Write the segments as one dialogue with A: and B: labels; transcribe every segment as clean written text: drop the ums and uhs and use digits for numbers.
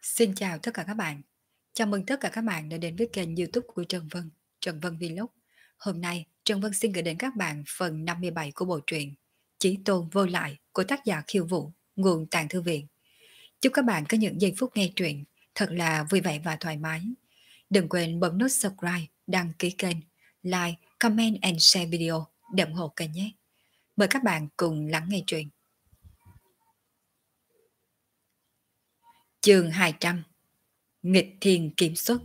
A: Xin chào tất cả các bạn. Chào mừng tất cả các bạn đã đến với kênh YouTube của Trần Vân Vlog. Hôm nay, Trần Vân xin gửi đến các bạn phần 57 của bộ truyện Chí Tôn Vô Lại của tác giả Khiêu Vũ, nguồn Tàng Thư Viện. Chúc các bạn có những giây phút nghe truyện thật là vui vẻ và thoải mái. Đừng quên bấm nút subscribe, đăng ký kênh, like, comment and share video để ủng hộ kênh nhé. Mời các bạn cùng lắng nghe truyện. Chương 200: Nghịch thiên kiếm xuất.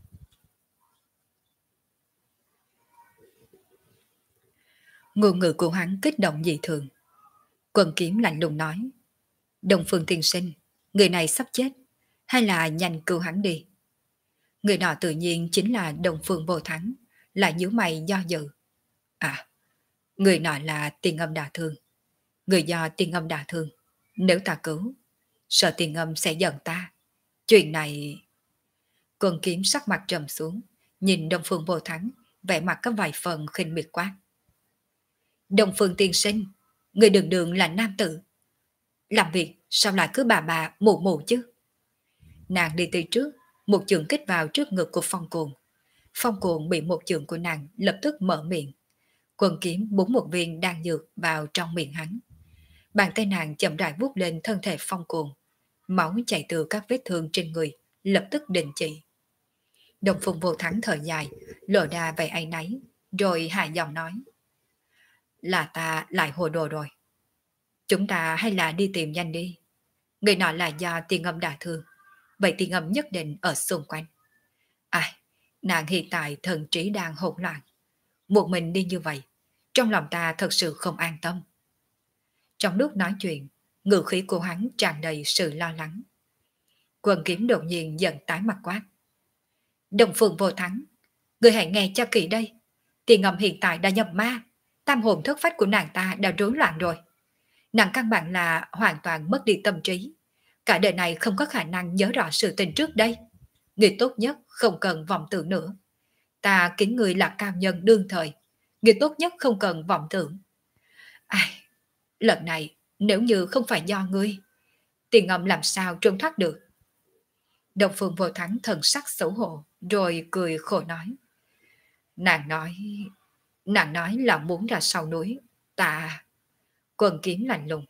A: Ngôn ngữ của hắn kích động dị thường. Quần kiếm lạnh lùng nói: Đông Phương tiên sinh, người này sắp chết, hay là nhanh cứu hắn đi. Người nọ tự nhiên chính là Đông Phương Vô Thắng, lại nhíu mày do dự. À, người nọ là Tiên Âm đả thương. Người do Tiên Âm đả thương, nếu ta cứu, sợ Tiên Âm sẽ giận ta. Chuyện này... Quần kiếm sắc mặt trầm xuống, nhìn Đông Phương Vô Thắng, vẻ mặt có vài phần khinh miệt quát. Đông Phương tiên sinh, người đường đường là nam tử, làm việc sao lại cứ bà mụ mụ chứ. Nàng đi từ trước, một chưởng kích vào trước ngực của Phong Cuồng. Phong Cuồng bị một chưởng của nàng lập tức mở miệng. Quần kiếm búng một viên đan dược vào trong miệng hắn. Bàn tay nàng chậm rãi vuốt lên thân thể Phong Cuồng. Máu chảy từ các vết thương trên người, lập tức đình chỉ. Đồng Phương Vô Thắng thở dài, lộ ra vẻ áy náy, rồi hạ giọng nói: Là ta lại hồ đồ rồi. Chúng ta hay là đi tìm nhanh đi. Người nọ là do Tiên Âm đả thương, vậy Tiên Âm nhất định ở xung quanh. Ai, nàng hiện tại thần trí đang hỗn loạn. Một mình đi như vậy, trong lòng ta thật sự không an tâm. Trong lúc nói chuyện, ngữ khí của hắn tràn đầy sự lo lắng. Quần kiếm đột nhiên giận tái mặt quát: Đồng Phương Vô Thắng, người hãy nghe cho kỹ đây. Tiên Âm hiện tại đã nhập ma, tam hồn thất phách của nàng ta đã rối loạn rồi. Nàng căn bản là hoàn toàn mất đi tâm trí. Cả đời này không có khả năng nhớ rõ sự tình trước đây. Người tốt nhất không cần vọng tưởng nữa. Ta kính người là cao nhân đương thời. Người tốt nhất không cần vọng tưởng. Ai, lần này nếu như không phải do ngươi, Tiền Âm làm sao trốn thoát được. Đồng Phương Vô Thắng thần sắc xấu hổ, rồi cười khổ nói. Nàng nói... Nàng nói là muốn ra sau núi. Ta... Quần kiếm lạnh lùng.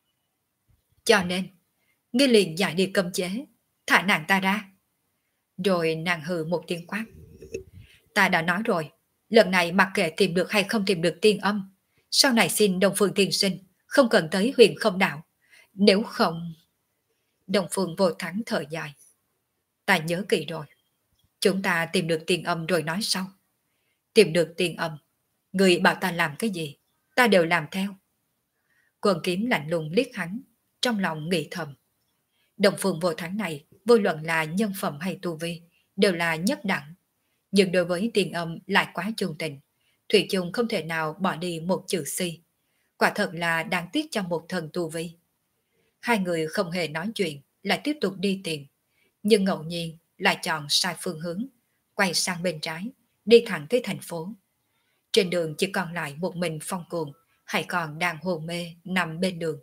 A: Cho nên, ngươi liền giải đi cấm chế, thả nàng ta ra. Rồi nàng hừ một tiếng quát. Ta đã nói rồi, lần này mặc kệ tìm được hay không tìm được Tiên Âm, sau này xin Đông Phương tiên sinh không cần tới Huyền Không Đạo. Nếu không... Đông Phương Vô Thắng thở dài. Ta nhớ kỹ rồi. Chúng ta tìm được Tiên Âm rồi nói sau. Tìm được Tiên Âm, người bảo ta làm cái gì, ta đều làm theo. Quần kiếm lạnh lùng liếc hắn, trong lòng nghĩ thầm. Đồng Phương Vô Thắng này, vô luận là nhân phẩm hay tu vi, đều là nhất đẳng. Nhưng đối với Tiên Âm lại quá chung tình. Thủy chung không thể nào bỏ đi một chữ si. Quả thật là đáng tiếc cho một thần tu vi. Hai người không hề nói chuyện, lại tiếp tục đi tìm. Nhưng ngẫu nhiên lại chọn sai phương hướng, quay sang bên trái, đi thẳng tới thành phố. Trên đường chỉ còn lại một mình Phong Cuồng, hay còn đang hôn mê nằm bên đường.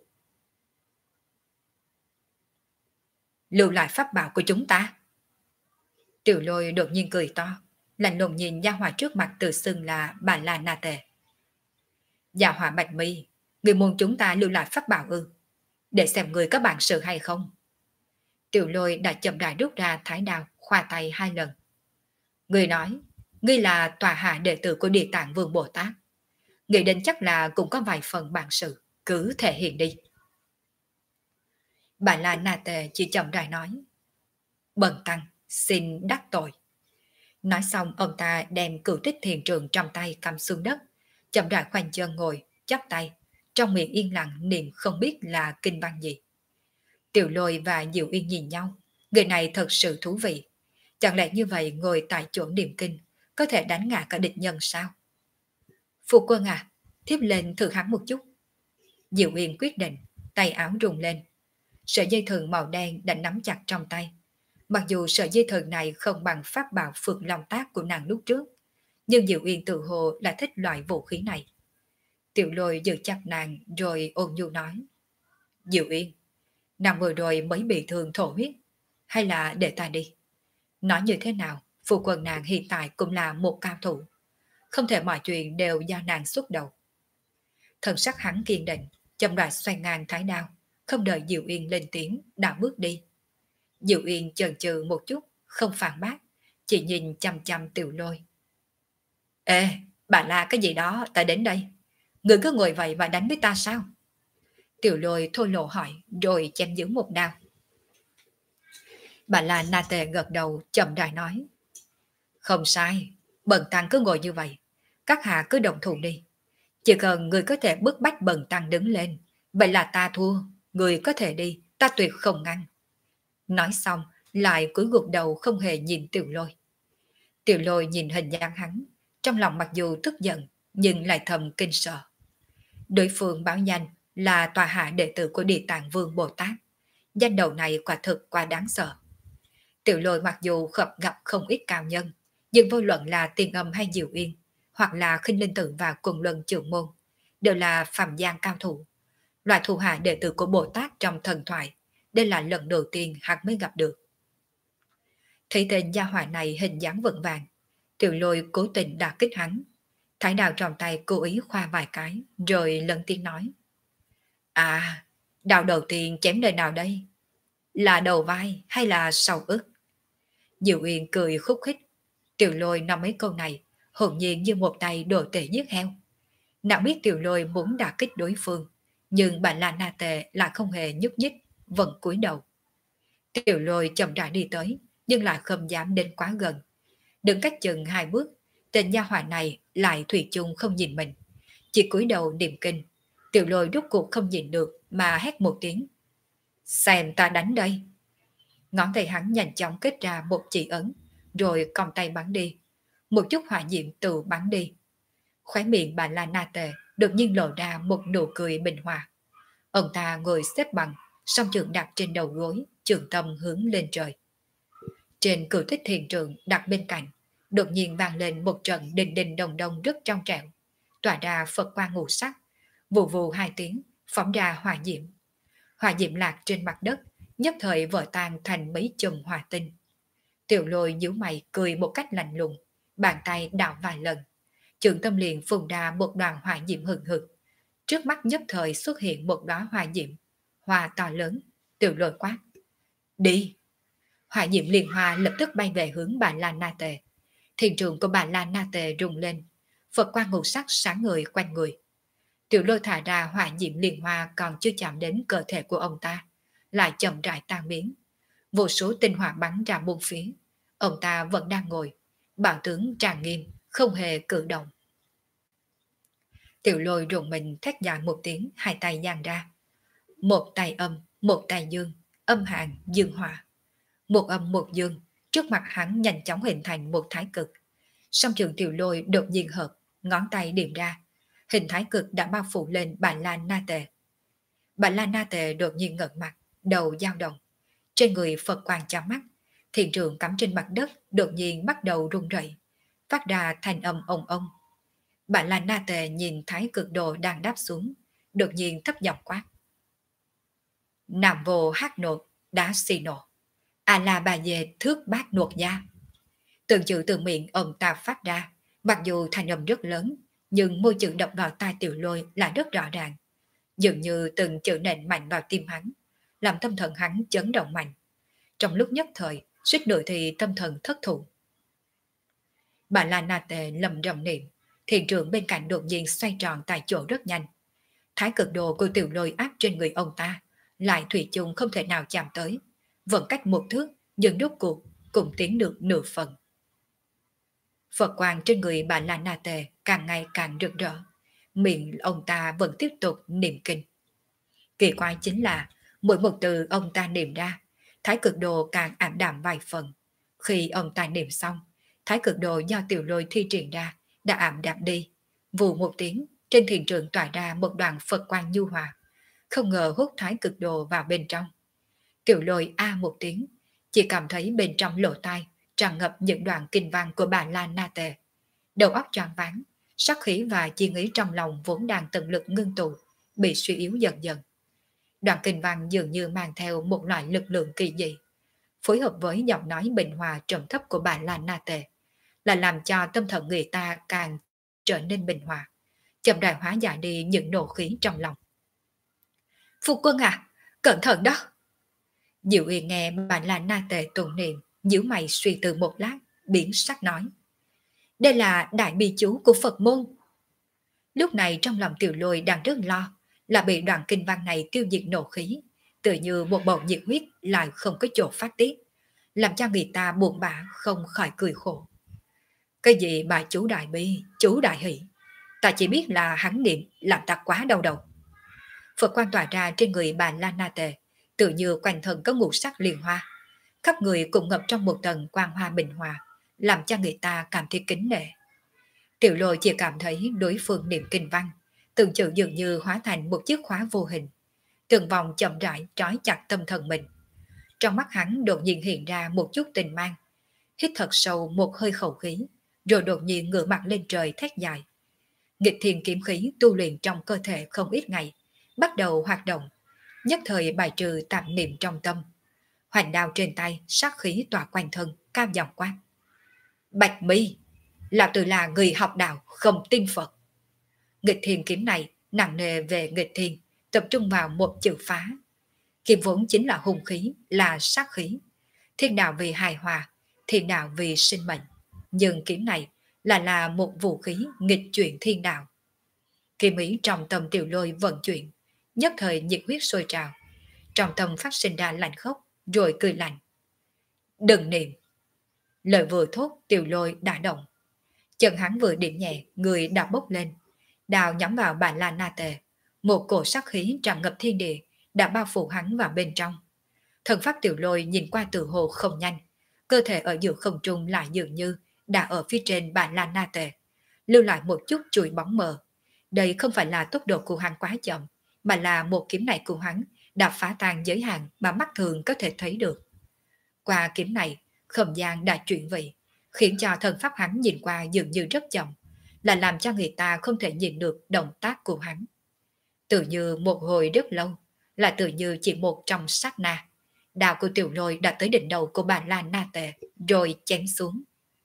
A: Lưu lại pháp bảo của chúng ta. Tiểu Lôi đột nhiên cười to, lạnh lùng nhìn Gia Hỏa trước mặt tự xưng là bà La Na Tề. Gia Hỏa Bạch Mi, người muốn chúng ta lưu lại pháp bảo ư? Để xem người có bản sự hay không. Tiểu Lôi đã chậm rãi rút ra thái đao, khoa tay hai lần. Người nói, ngươi là tòa hạ đệ tử của Địa Tạng Vương Bồ Tát. Người đến chắc là cũng có vài phần bản sự, cứ thể hiện đi. Bà La Na Tề chỉ chậm rãi nói. Bần tăng, xin đắc tội. Nói xong ông ta đem Cửu Tích Thiền Trường trong tay cầm xuống đất, chậm rãi khoanh chân ngồi, chắp tay, trong miệng yên lặng niệm không biết là kinh văn gì. Tiểu Lôi và Diệu Yên nhìn nhau, người này thật sự thú vị. Chẳng lẽ như vậy ngồi tại chỗ niệm kinh, có thể đánh ngã cả địch nhân sao? Phu quân à, thiếp lên thử hắn một chút. Diệu Yên quyết định, tay áo rung lên. Sợi dây thừng màu đen đã nắm chặt trong tay. Mặc dù sợi dây thừng này không bằng pháp bảo Phượng Long Tác của nàng lúc trước, nhưng Diệu Yên tự hồ là thích loại vũ khí này. Tiểu Lôi giữ chặt nàng rồi ôn nhu nói. Diệu Yên, nàng vừa rồi mới bị thương thổ huyết. hay là để ta đi? Nói như thế nào, phu quân nàng hiện tại cũng là một cao thủ. Không thể mọi chuyện đều do nàng xuất đầu. Thần sắc hắn kiên định, chậm rãi xoay ngang thái đao, không đợi Diệu Yên lên tiếng, đã bước đi. Diệu Yên chần chừ một chút, không phản bác, chỉ nhìn chăm chăm Tiểu Lôi. Ê, bà la cái gì đó, ta đến đây. Người cứ ngồi vậy và đánh với ta sao? Tiểu Lôi thô lộ hỏi, rồi chém giữ một đao. Bà la na tề gật đầu, chậm rãi nói. Không sai, Bần Tăng cứ ngồi như vậy. Các hạ cứ đồng thủ đi. Chỉ cần người có thể bức bách Bần Tăng đứng lên, vậy là ta thua. Người có thể đi, ta tuyệt không ngăn. Nói xong, lại cúi gục đầu không hề nhìn Tiểu Lôi. Tiểu Lôi nhìn hình dáng hắn, trong lòng mặc dù tức giận, nhưng lại thầm kinh sợ. Đối phương báo danh là tòa hạ đệ tử của Địa Tạng Vương Bồ Tát. Danh đầu này quả thực quá đáng sợ. Tiểu Lôi mặc dù gặp không ít cao nhân, nhưng vô luận là Tiền Âm hay Diệu Yên, hoặc là Khinh Linh Tử và Quần Luân Trưởng Môn, đều là phàm gian cao thủ. Loại thủ hạ đệ tử của Bồ Tát trong thần thoại, đây là lần đầu tiên hắn mới gặp được. Thấy tên gia hỏa này hình dáng vững vàng, Tiểu Lôi cố tình đả kích hắn. Thái đào trong tay cố ý khoa vài cái, rồi lần tiếng nói. À, đào đầu tiên chém nơi nào đây? Là đầu vai hay là sau ức? Diệu Uyên cười khúc khích. Tiểu Lôi nói mấy câu này, hồn nhiên như một tay đồ tể giết heo. Nào biết Tiểu Lôi muốn đả kích đối phương, nhưng bà La Na Tề lại không hề nhúc nhích, vẫn cúi đầu. Tiểu Lôi chậm rãi đi tới, nhưng lại không dám đến quá gần. Đứng cách chừng 2 bước, tên nha hỏa này lại thủy chung không nhìn mình, chỉ cúi đầu niệm kinh. Tiểu Lôi rút cuộc không nhìn được mà hét một tiếng. Xem ta đánh đây. Ngón tay hắn nhanh chóng kết ra một chỉ ấn, rồi còng tay bắn đi. Một chút hỏa diệm từ bắn đi. Khóe miệng bà La Na Tề đột nhiên lộ ra một nụ cười bình hòa. Ông ta ngồi xếp bằng, song trường đặt trên đầu gối, trường tâm hướng lên trời. Trên cửu tích thiền trường đặt bên cạnh, đột nhiên vang lên một trận đình đình đồng đồng rất trong trẻo, tỏa ra Phật quang ngũ sắc, vù vù 2 tiếng, phóng ra hỏa diệm. Hỏa diệm lạc trên mặt đất, nhất thời vỡ tan thành mấy chùm hỏa tinh. Tiểu Lôi nhíu mày cười một cách lạnh lùng, bàn tay đảo vài lần, trường tâm liền phun ra một đoàn hỏa diệm hừng hực. Trước mắt nhất thời xuất hiện một đóa hỏa diệm, hoa to lớn. Tiểu Lôi quát. Đi! Hỏa diệm liền hoa lập tức bay về hướng bà La Na Tề. Thiền trường của bà La Na Tề rung lên, Phật quang ngũ sắc sáng người quanh người. Tiểu Lôi thả ra hỏa diệm liền hoa còn chưa chạm đến cơ thể của ông ta, lại chậm rãi tan biến. Vô số tinh hỏa bắn ra bốn phía. Ông ta vẫn đang ngồi, bảo tướng trang nghiêm, không hề cử động. Tiểu Lôi rùng mình thét dài một tiếng, 2 tay dang ra. Một tay âm, một tay dương, âm hàn, dương hỏa. Một âm một dương, trước mặt hắn nhanh chóng hình thành một thái cực. Song trường Tiểu Lôi đột nhiên hợp, ngón tay điểm ra. Hình thái cực đã bao phủ lên bà La Na Tề. Bà La Na Tề đột nhiên ngẩng mặt, đầu dao động. Trên người Phật quang chói mắt, thiền trường cắm trên mặt đất đột nhiên bắt đầu rung rẩy, phát ra thanh âm ong ong. Bà La Na Tề nhìn thái cực đồ đang đáp xuống, đột nhiên thấp giọng quát. Nam vô hát nột, đá xì nổ. A la bà về thước bát nột gia. Từng chữ từ miệng ông ta phát ra, mặc dù thanh âm rất lớn, nhưng môi chữ đập vào tai Tiểu Lôi là rất rõ ràng. Dường như từng chữ nện mạnh vào tim hắn, làm tâm thần hắn chấn động mạnh. Trong lúc nhất thời, suýt nữa thì tâm thần thất thủ. Bà La Na Tề lầm rầm niệm, thiền trường bên cạnh đột nhiên xoay tròn tại chỗ rất nhanh. Thái cực đồ của Tiểu Lôi áp trên người ông ta, lại thủy chung không thể nào chạm tới. Vẫn cách một thước, nhưng rốt cuộc cũng tiến được nửa phần. Phật quang trên người bà La Na Tề càng ngày càng rực rỡ. Miệng ông ta vẫn tiếp tục niệm kinh. Kỳ quái chính là, mỗi một từ ông ta niệm ra, thái cực đồ càng ảm đạm vài phần. Khi ông ta niệm xong, thái cực đồ do Tiểu Lôi thi triển ra đã ảm đạm đi. Vù một tiếng, trên thiền trường tỏa ra một đoàn Phật quang nhu hòa. Không ngờ hút thái cực đồ vào bên trong. Tiểu Lôi a một tiếng, chỉ cảm thấy bên trong lỗ tai tràn ngập những đoạn kinh văn của bà La Na Tề. Đầu óc choáng váng, sát khí và chi ý trong lòng vốn đang tận lực ngưng tụ, bị suy yếu dần dần. Đoạn kinh văn dường như mang theo một loại lực lượng kỳ dị. phối hợp với giọng nói bình hòa trầm thấp của bà La Na Tề, là làm cho tâm thần người ta càng trở nên bình hòa, chậm rãi hóa giải đi những nộ khí trong lòng. Phu quân à, cẩn thận đó! Diệu Uyên nghe bà La Na Tề tụng niệm, nhíu mày suy tư một lát, biến sắc nói. Đây là đại bi chú của Phật môn. Lúc này trong lòng Tiểu Lôi đang rất lo, là bị đoạn kinh văn này tiêu diệt nộ khí, tự như một bầu nhiệt huyết lại không có chỗ phát tiết, làm cho người ta buồn bã không khỏi cười khổ. Cái gì bà chú đại bi, chú đại hỷ, ta chỉ biết là hắn niệm làm ta quá đau đầu. Phật quan tỏa ra trên người bà La Na Tề, tự như quanh thân có ngũ sắc liên hoa, khắp người cũng ngập trong một tầng quang hoa bình hòa, làm cho người ta cảm thấy kính nể. Tiểu Lôi chỉ cảm thấy đối phương niệm kinh văn, từng chữ dường như hóa thành một chiếc khóa vô hình, từng vòng chậm rãi trói chặt tâm thần mình. Trong mắt hắn đột nhiên hiện ra một chút tình mang, hít thật sâu một hơi khẩu khí, rồi đột nhiên ngửa mặt lên trời thét dài. Nghịch thiên kiếm khí tu luyện trong cơ thể không ít ngày, bắt đầu hoạt động, nhất thời bài trừ tạp niệm trong tâm. Hoành đao trên tay, sát khí tỏa quanh thân, cao giọng quát. Bạch Mi, lão tử là người học đạo, không tin Phật. Nghịch thiên kiếm này nặng nề về nghịch thiên, tập trung vào một chữ phá. Kiếm vốn chính là hung khí, là sát khí. Thiên đạo vì hài hòa, thiên đạo vì sinh mệnh. Nhưng kiếm này là một vũ khí nghịch chuyển thiên đạo. Kiếm ý trong tâm Tiểu Lôi vận chuyển, nhất thời nhiệt huyết sôi trào. Trong tâm phát sinh ra lạnh khốc, rồi cười lạnh. Đừng niệm. Lời vừa thốt Tiểu Lôi đã động. Chân hắn vừa điểm nhẹ, người đã bốc lên. Đào nhắm vào bà La Na Tề. Một cổ sát khí tràn ngập thiên địa đã bao phủ hắn vào bên trong. Thần pháp Tiểu Lôi nhìn qua từ hồ không nhanh. Cơ thể ở giữa không trung lại dường như đã ở phía trên bà La Na Tề, lưu lại một chút chuỗi bóng mờ. Đây không phải là tốc độ của hắn quá chậm, mà là một kiếm này của hắn đã phá tan giới hạn mà mắt thường có thể thấy được. Qua kiếm này, không gian đã chuyển vị, khiến cho thần pháp hắn nhìn qua dường như rất chậm, là làm cho người ta không thể nhìn được động tác của hắn. Tự như một hồi rất lâu, là tự như chỉ một trong sát na, đao của Tiểu Lôi đã tới đỉnh đầu của bà La Na Tề, rồi chém xuống.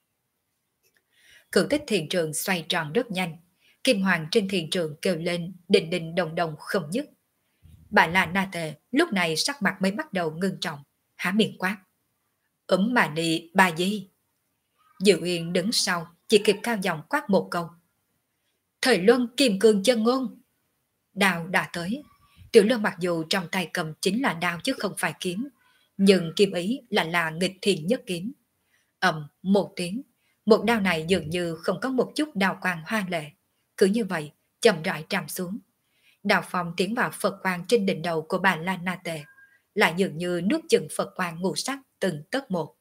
A: Cửu tích thiền trường xoay tròn rất nhanh, kim hoàng trên thiền trường kêu lên đình đình đồng đồng không dứt. Bà La Na Tề lúc này sắc mặt mới bắt đầu ngưng trọng, há miệng quát. Mà đi bà gì? Diệu Uyên đứng sau, chỉ kịp cao giọng quát một câu. Thời luân kim cương chân ngôn. Đao đã tới. Tiểu Lân mặc dù trong tay cầm chính là đao chứ không phải kiếm, nhưng kiếm ý là nghịch thiên nhất kiếm. Một tiếng, một đao này dường như không có một chút đao quang hoa lệ. Cứ như vậy, chậm rãi trầm xuống. Đao phong tiến vào Phật quang trên đỉnh đầu của bà La Na Tề, lại dường như nuốt chừng Phật quang ngũ sắc từng tấc một.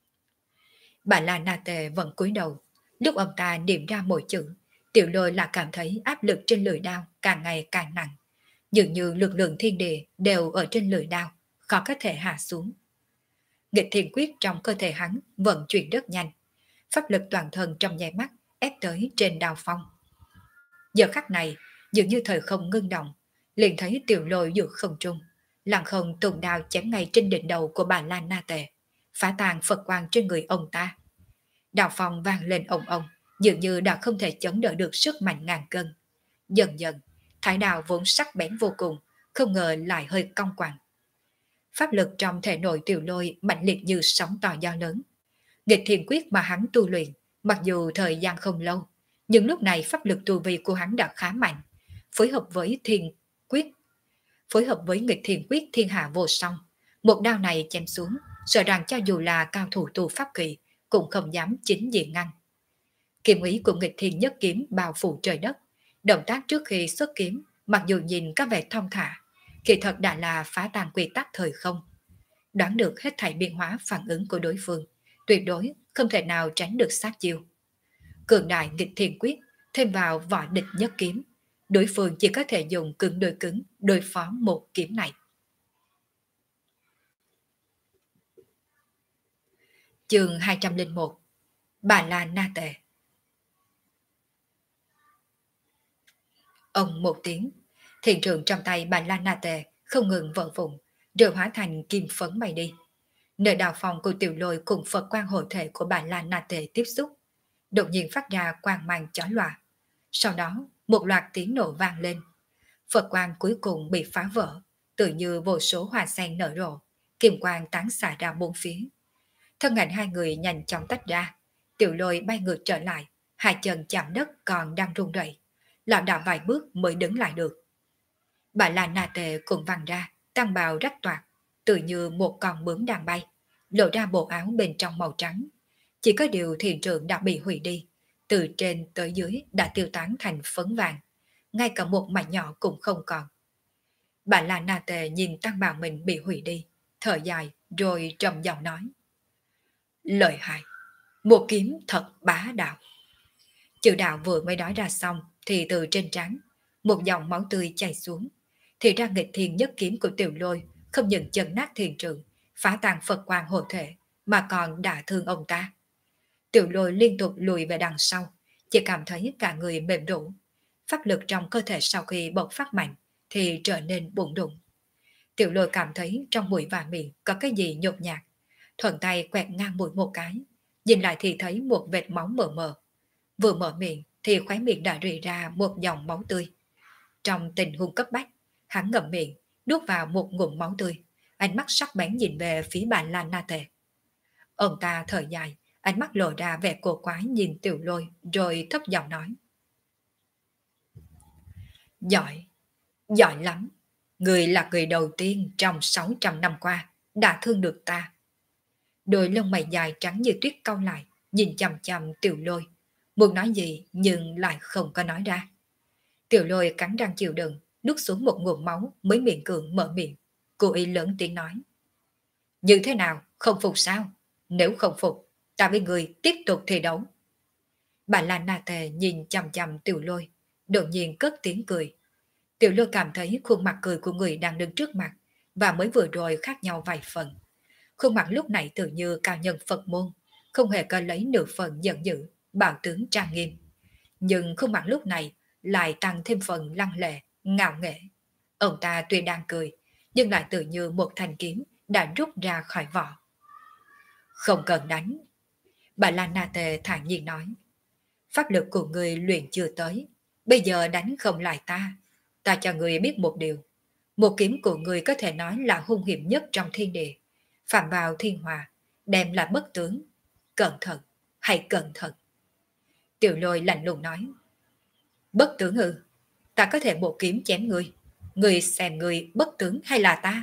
A: Bà La Na Tề vẫn cúi đầu, lúc ông ta niệm ra mỗi chữ, Tiểu Lôi là cảm thấy áp lực trên lưỡi đao càng ngày càng nặng, dường như lực lượng thiên địa đều ở trên lưỡi đao, khó có thể hạ xuống. Nghịch thiên quyết trong cơ thể hắn vận chuyển rất nhanh, pháp lực toàn thân trong nháy mắt ép tới trên đao phong. Giờ khắc này, dường như thời không ngưng động, liền thấy Tiểu Lôi giữa không trung, lặng không tùng đao chém ngay trên đỉnh đầu của bà La Na Tề, phá tàn Phật quang trên người ông ta. Đao phong vang lên ông ông, dường như đã không thể chống đỡ được sức mạnh ngàn cân. Dần dần, thái đao vốn sắc bén vô cùng, không ngờ lại hơi cong quằn. Pháp lực trong thể nội Tiểu Lôi mạnh liệt như sóng to gió lớn. Nghịch thiên quyết mà hắn tu luyện, mặc dù thời gian không lâu, nhưng lúc này pháp lực tu vi của hắn đã khá mạnh, phối hợp với thiên quyết, phối hợp với nghịch thiên quyết thiên hạ vô song. Một đao này chém xuống, sợ rằng cho dù là cao thủ tu pháp kỳ, cũng không dám chính diện ngăn. Kiếm ý của nghịch thiên nhất kiếm bao phủ trời đất, động tác trước khi xuất kiếm, mặc dù nhìn có vẻ thong thả, kỳ thật đã là phá tan quy tắc thời không. Đoán được hết thảy biến hóa phản ứng của đối phương, tuyệt đối không thể nào tránh được sát chiêu. Cường đại nghịch thiên quyết thêm vào võ địch nhất kiếm, đối phương chỉ có thể dùng cứng đối phó một kiếm này. Chương 201. Bà La Na Tề. Ông một tiếng, thiền trường trong tay bà La Na Tề không ngừng vỡ vụn, rồi hóa thành kim phấn bay đi. Nơi đào phòng của Tiểu Lôi cùng Phật quan hộ thể của bà La Na Tề tiếp xúc, đột nhiên phát ra quang mang chói lòa. Sau đó, một loạt tiếng nổ vang lên. Phật quan cuối cùng bị phá vỡ, tự như vô số hoa sen nở rộ, kim quang tán xạ ra bốn phía. Thân ảnh hai người nhanh chóng tách ra, Tiểu Lôi bay ngược trở lại, hai chân chạm đất còn đang run rẩy, lảo đảo vài bước mới đứng lại được. Bà La Na Tề cũng văng ra, tăng bào rách toạc, tự như một con bướm đang bay, lộ ra bộ áo bên trong màu trắng. Chỉ có điều thiền trưởng đã bị hủy đi, từ trên tới dưới đã tiêu tán thành phấn vàng, ngay cả một mảnh nhỏ cũng không còn. Bà La Na Tề nhìn tăng bào mình bị hủy đi, thở dài rồi trầm giọng nói. Lợi hại, một kiếm thật bá đạo. Chữ đạo vừa mới nói ra xong thì từ trên trán một dòng máu tươi chảy xuống. Thì ra nghịch thiên nhất kiếm của Tiểu Lôi không những chấn nát thiền trưởng, phá tan Phật quang hộ thể, mà còn đả thương ông ta. Tiểu Lôi liên tục lùi về đằng sau, chỉ cảm thấy cả người mềm rũ. Pháp lực trong cơ thể sau khi bộc phát mạnh thì trở nên bụng đụng. Tiểu Lôi cảm thấy trong mũi và miệng có cái gì nhột nhạt, thuận tay quẹt ngang mũi một cái, nhìn lại thì thấy một vệt máu mờ mờ. Vừa mở miệng thì khóe miệng đã rỉ ra một dòng máu tươi. Trong tình huống cấp bách, hắn ngậm miệng, nuốt vào một ngụm máu tươi, ánh mắt sắc bén nhìn về phía bà La Na Tề. Ông ta thở dài, ánh mắt lộ ra vẻ cổ quái nhìn Tiểu Lôi, rồi thấp giọng nói. Giỏi, giỏi lắm. Người là người đầu tiên trong 600 năm qua đã thương được ta. Đôi lông mày dài trắng như tuyết cau lại, nhìn chằm chằm Tiểu Lôi, muốn nói gì nhưng lại không có nói ra. Tiểu Lôi cắn răng chịu đựng, nuốt xuống một ngụm máu mới miệng cường mở miệng, cố ý lớn tiếng nói. Như thế nào, không phục sao? Nếu không phục, ta với người tiếp tục thi đấu. Bà La Na Tề nhìn chằm chằm Tiểu Lôi, đột nhiên cất tiếng cười. Tiểu Lôi cảm thấy khuôn mặt cười của người đang đứng trước mặt và mới vừa rồi khác nhau vài phần. Khuôn mặt lúc này tự như cao nhân Phật môn, không hề có lấy nửa phần giận dữ, bạo tướng trang nghiêm. Nhưng khuôn mặt lúc này lại tăng thêm phần lăng lệ, ngạo nghễ. Ông ta tuy đang cười, nhưng lại tự như một thanh kiếm đã rút ra khỏi vỏ. Không cần đánh. Bà La Na Tề thản nhiên nói. Pháp lực của người luyện chưa tới, bây giờ đánh không lại ta. Ta cho người biết một điều. Một kiếm của người có thể nói là hung hiểm nhất trong thiên địa. Phạm vào thiên hòa, đem là bất tướng. Cẩn thận, hãy cẩn thận. Tiểu Lôi lạnh lùng nói. Bất tướng ư? Ta có thể một kiếm chém người. Người xem người bất tướng hay là ta?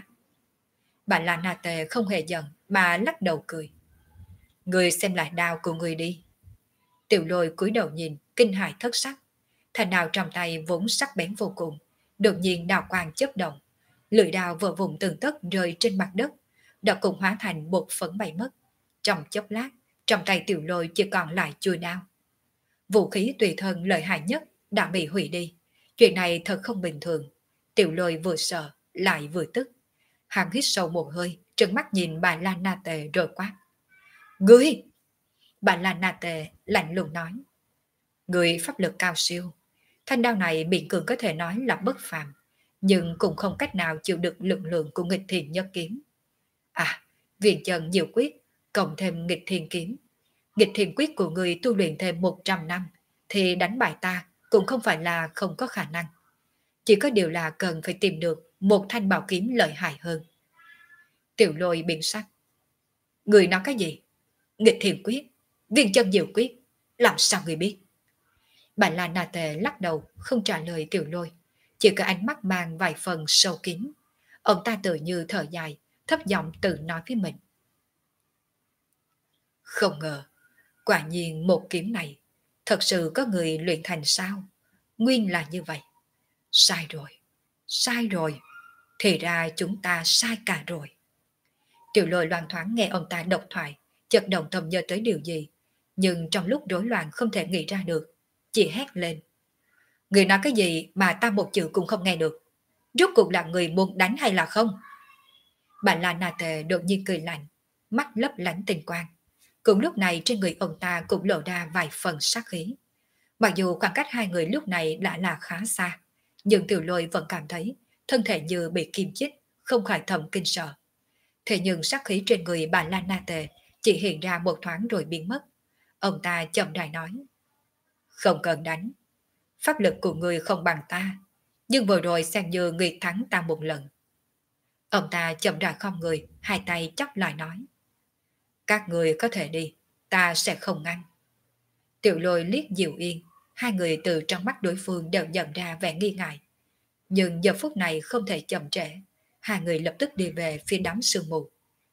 A: Bà La Na Tề không hề giận mà lắc đầu cười. Người xem lại đao của người đi. Tiểu Lôi cúi đầu nhìn, kinh hãi thất sắc. Thanh đao trong tay vốn sắc bén vô cùng, đột nhiên đao quang chớp động. Lưỡi đao vỡ vụn từng tấc rơi trên mặt đất, đã cùng hóa thành bột phấn bay mất. Trong chốc lát, trong tay Tiểu Lôi chỉ còn lại chuôi đao. Vũ khí tùy thân lợi hại nhất đã bị hủy đi. Chuyện này thật không bình thường. Tiểu Lôi vừa sợ, lại vừa tức. Hắn hít sâu một hơi, trợn mắt nhìn bà La Na Tề rồi quát. Ngươi! Bà La Na Tề lạnh lùng nói. Người pháp lực cao siêu. Thanh đao này biện cường có thể nói là bất phàm, nhưng cũng không cách nào chịu được lực lượng của nghịch thiền nhất kiếm. À, viện chân diệu quyết, cộng thêm nghịch thiền kiếm. Nghịch thiền quyết của người tu luyện thêm 100 năm, thì đánh bại ta cũng không phải là không có khả năng. Chỉ có điều là cần phải tìm được một thanh bảo kiếm lợi hại hơn. Tiểu Lôi biến sắc. Người nói cái gì? Nghịch thiền quyết, viên chân diệu quyết, làm sao người biết? Bà La Na Tề lắc đầu không trả lời Tiểu Lôi, chỉ có ánh mắt mang vài phần sâu kín. Ông ta tự như thở dài, thấp giọng tự nói với mình. Không ngờ, quả nhiên một kiếm này thật sự có người luyện thành sao? Nguyên là như vậy. Sai rồi, sai rồi. Thì ra chúng ta sai cả rồi. Tiểu Lôi loan thoáng nghe ông ta độc thoại, chợt động tâm nhớ tới điều gì, nhưng trong lúc rối loạn không thể nghĩ ra được, chỉ hét lên. Người nói cái gì mà ta một chữ cũng không nghe được? Rốt cuộc là người muốn đánh hay là không? Bà La Na Tề đột nhiên cười lạnh, mắt lấp lánh tình quang. Cùng lúc này trên người ông ta cũng lộ ra vài phần sát khí. Mặc dù khoảng cách hai người lúc này đã là khá xa, nhưng Tiểu Lôi vẫn cảm thấy thân thể như bị kim chích, không khỏi thầm kinh sợ. Thế nhưng sát khí trên người bà La Na Tề chỉ hiện ra một thoáng rồi biến mất. Ông ta chậm rãi nói. Không cần đánh. Pháp lực của người không bằng ta. Nhưng vừa rồi xem như người thắng ta một lần. Ông ta chậm rãi khom người, hai tay chắp lại nói. Các người có thể đi, ta sẽ không ngăn. Tiểu Lôi liếc Diệu Yên, hai người từ trong mắt đối phương đều nhận ra vẻ nghi ngại. Nhưng giờ phút này không thể chậm trễ, hai người lập tức đi về phía đám sương mù.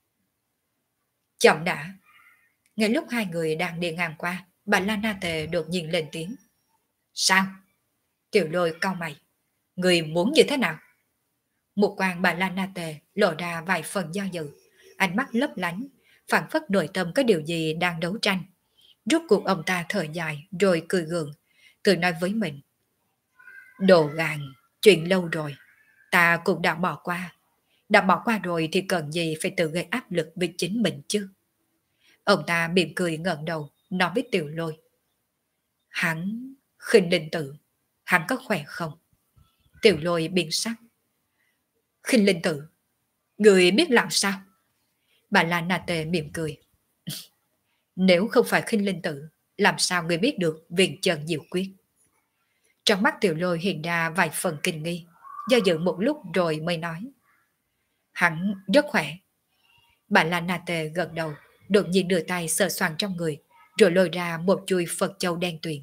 A: Chậm đã. Ngay lúc hai người đang đi ngang qua, bà La Na Tề đột nhiên lên tiếng. Sao? Tiểu Lôi cau mày. Người muốn như thế nào? Một quan bà La Na Tề lộ ra vài phần do dự, ánh mắt lấp lánh, phản phất nội tâm có điều gì đang đấu tranh. Rốt cuộc ông ta thở dài rồi cười gượng, tự nói với mình. Đồ gàn, chuyện lâu rồi, ta cũng đã bỏ qua. Đã bỏ qua rồi thì cần gì phải tự gây áp lực với chính mình chứ. Ông ta mỉm cười ngẩng đầu, nói với Tiểu Lôi. Hắn, Khinh Linh Tử, hắn có khỏe không? Tiểu Lôi biến sắc. Khinh Linh Tử, người biết làm sao? Bà La Na Tề mỉm cười. Nếu không phải Khinh Linh Tử, làm sao người biết được Viễn Chân Diệu Quyết? Trong mắt Tiểu Lôi hiện ra vài phần kinh nghi, do dự một lúc rồi mới nói. Hắn rất khỏe. Bà La Na Tề gật đầu, đột nhiên đưa tay sờ soạng trong người, rồi lôi ra một chuôi Phật châu đen tuyền.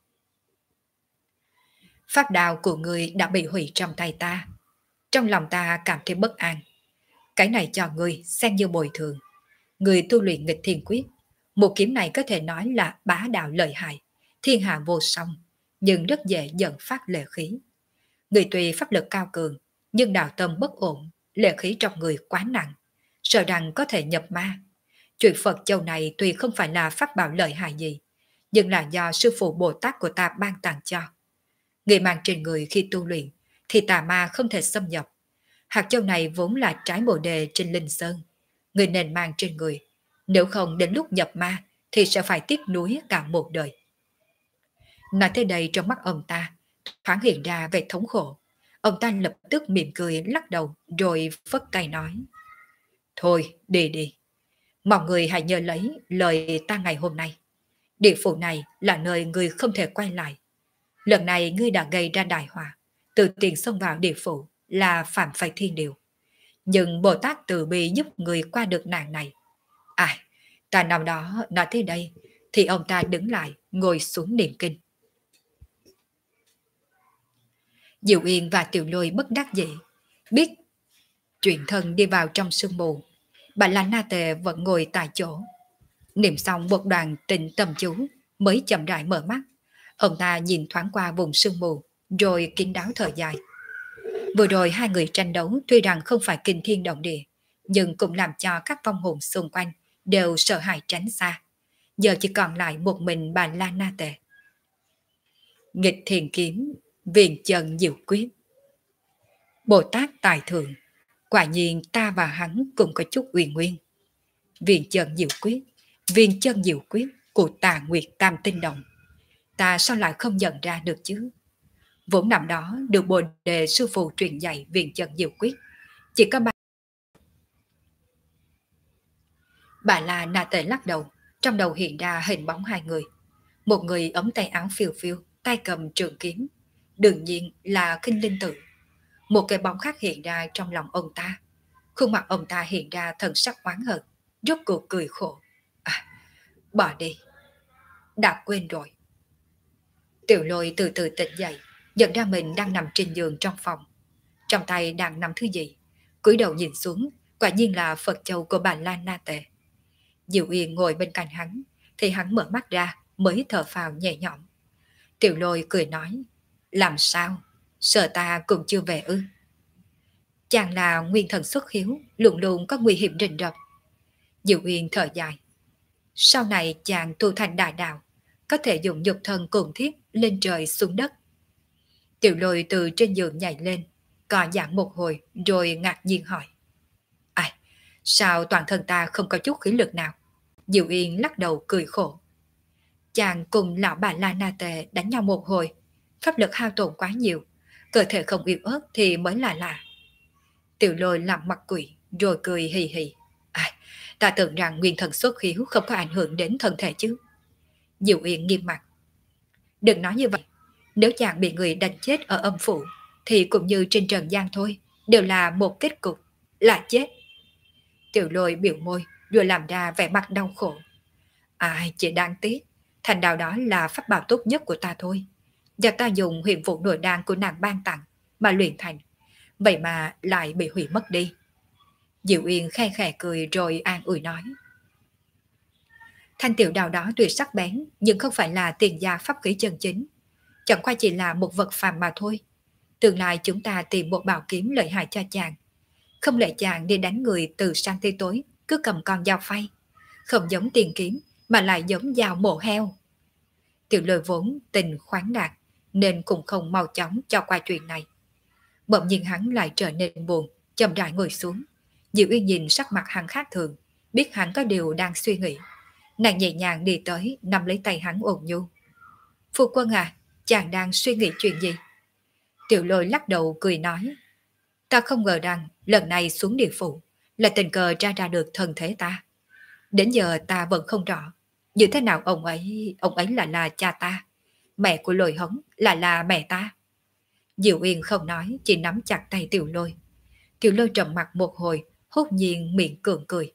A: Pháp đạo của người đã bị hủy trong tay ta. Trong lòng ta cảm thấy bất an. Cái này cho người xem như bồi thường. Người tu luyện nghịch thiên quyết. Một kiếm này có thể nói là bá đạo lợi hại, thiên hạ vô song, nhưng rất dễ dẫn phát lệ khí. Người tuy pháp lực cao cường, nhưng đạo tâm bất ổn, lệ khí trong người quá nặng, sợ rằng có thể nhập ma. Chuyện Phật châu này tuy không phải là pháp bảo lợi hại gì, nhưng là do sư phụ Bồ Tát của ta ban tặng cho. Người mang trên người khi tu luyện, thì tà ma không thể xâm nhập. Hạt châu này vốn là trái bồ đề trên linh sơn. Người nên mang trên người, nếu không đến lúc nhập ma thì sẽ phải tiếc nuối cả một đời. Nói tới đây trong mắt ông ta thoáng hiện ra vẻ thống khổ. Ông ta lập tức mỉm cười lắc đầu rồi phất tay nói. Thôi đi đi. Mọi người hãy nhớ lấy lời ta ngày hôm nay. Địa phủ này là nơi người không thể quay lại. Lần này ngươi đã gây ra đại họa, từ tiền xông vào địa phủ là phạm phải thiên điều. Nhưng Bồ Tát từ bi giúp người qua được nạn này. À, ta năm đó nói tới đây, thì ông ta đứng lại, ngồi xuống niệm kinh. Diệu Yên và Tiểu Lôi bất đắc dĩ, biết chuyện thân đi vào trong sương mù. Bà La Na Tề vẫn ngồi tại chỗ. Niệm xong một đoạn tịnh tâm chú, mới chậm rãi mở mắt. Ông ta nhìn thoáng qua vùng sương mù, rồi kín đáo thở dài. Vừa rồi hai người tranh đấu tuy rằng không phải kinh thiên động địa, nhưng cũng làm cho các vong hồn xung quanh đều sợ hãi tránh xa. Giờ chỉ còn lại một mình bà La Na Tề. Nghịch thiền kiếm, Viễn Chân Diệu Quyết. Bồ Tát Tài Thượng, quả nhiên ta và hắn cũng có chút uyên nguyên. Viễn Chân Diệu Quyết, Viễn Chân Diệu Quyết của Tà Nguyệt Tam Tinh Đồng. Ta sao lại không nhận ra được chứ? Vốn năm đó được Bồ Đề sư phụ truyền dạy Viễn Chân Diệu Quyết, chỉ có bà La Na Tề lắc đầu, trong đầu hiện ra hình bóng hai người. Một người ống tay áo phiêu phiêu, tay cầm trường kiếm, đương nhiên là Khinh Linh Tử. Một cái bóng khác hiện ra trong lòng ông ta. Khuôn mặt ông ta hiện ra thần sắc oán hận, rốt cuộc cười khổ. À, bỏ đi, đã quên rồi. Tiểu Lôi từ từ tỉnh dậy, nhận ra mình đang nằm trên giường trong phòng. Trong tay đang nắm thứ gì, cúi đầu nhìn xuống, quả nhiên là Phật châu của bà La Na Tề. Diệu Yên ngồi bên cạnh hắn, thì hắn mở mắt ra mới thở phào nhẹ nhõm. Tiểu Lôi cười nói, làm sao, sợ ta cũng chưa về ư? Chàng là nguyên thần xuất hiếu, luôn luôn có nguy hiểm rình rập. Diệu Yên thở dài, sau này chàng tu thành đại đạo, có thể dùng nhục thân cùng thiết lên trời xuống đất. Tiểu Lôi từ trên giường nhảy lên, cọ giãn một hồi rồi ngạc nhiên hỏi. Ai, sao toàn thân ta không có chút khí lực nào? Diệu Yên lắc đầu cười khổ. Chàng cùng lão bà La Na Tề đánh nhau một hồi, pháp lực hao tổn quá nhiều, cơ thể không yếu ớt thì mới là lạ. Tiểu Lôi làm mặt quỷ rồi cười hì hì. Ta tưởng rằng nguyên thần xuất khiếu không có ảnh hưởng đến thân thể chứ. Diệu Uyên nghiêm mặt. Đừng nói như vậy. Nếu chàng bị người đánh chết ở âm phủ, thì cũng như trên trần gian thôi, đều là một kết cục, là chết. Tiểu Lôi biểu môi, rồi làm ra vẻ mặt đau khổ. Ai chỉ đáng tiếc, thành đạo đó là pháp bảo tốt nhất của ta thôi. Và ta dùng huyền vụ nội đan của nàng ban tặng mà luyện thành. Vậy mà lại bị hủy mất đi. Diệu Uyên khe khẽ cười rồi an ủi nói. Thanh tiểu đào đó tuy sắc bén, nhưng không phải là tiền gia pháp khí chân chính. Chẳng qua chỉ là một vật phàm mà thôi. Tương lai chúng ta tìm một bảo kiếm lợi hại cho chàng. Không lẽ chàng đi đánh người từ sáng tới tối, cứ cầm con dao phay. Không giống tiền kiếm, mà lại giống dao mổ heo. Tiểu Lôi vốn tình khoáng đạt, nên cũng không mau chóng cho qua chuyện này. Bỗng nhiên hắn lại trở nên buồn, chậm rãi ngồi xuống. Diệu Uyên nhìn sắc mặt hắn khác thường, biết hắn có điều đang suy nghĩ. Nàng nhẹ nhàng đi tới, nắm lấy tay hắn ôn nhu. Phu quân à, chàng đang suy nghĩ chuyện gì? Tiểu Lôi lắc đầu cười nói. Ta không ngờ rằng lần này xuống địa phủ là tình cờ ra được thân thế ta. Đến giờ ta vẫn không rõ như thế nào ông ấy là cha ta, mẹ của Lôi Hống là mẹ ta. Diệu Uyên không nói, chỉ nắm chặt tay Tiểu Lôi. Tiểu Lôi trầm mặt một hồi, hốt nhiên miệng cường cười.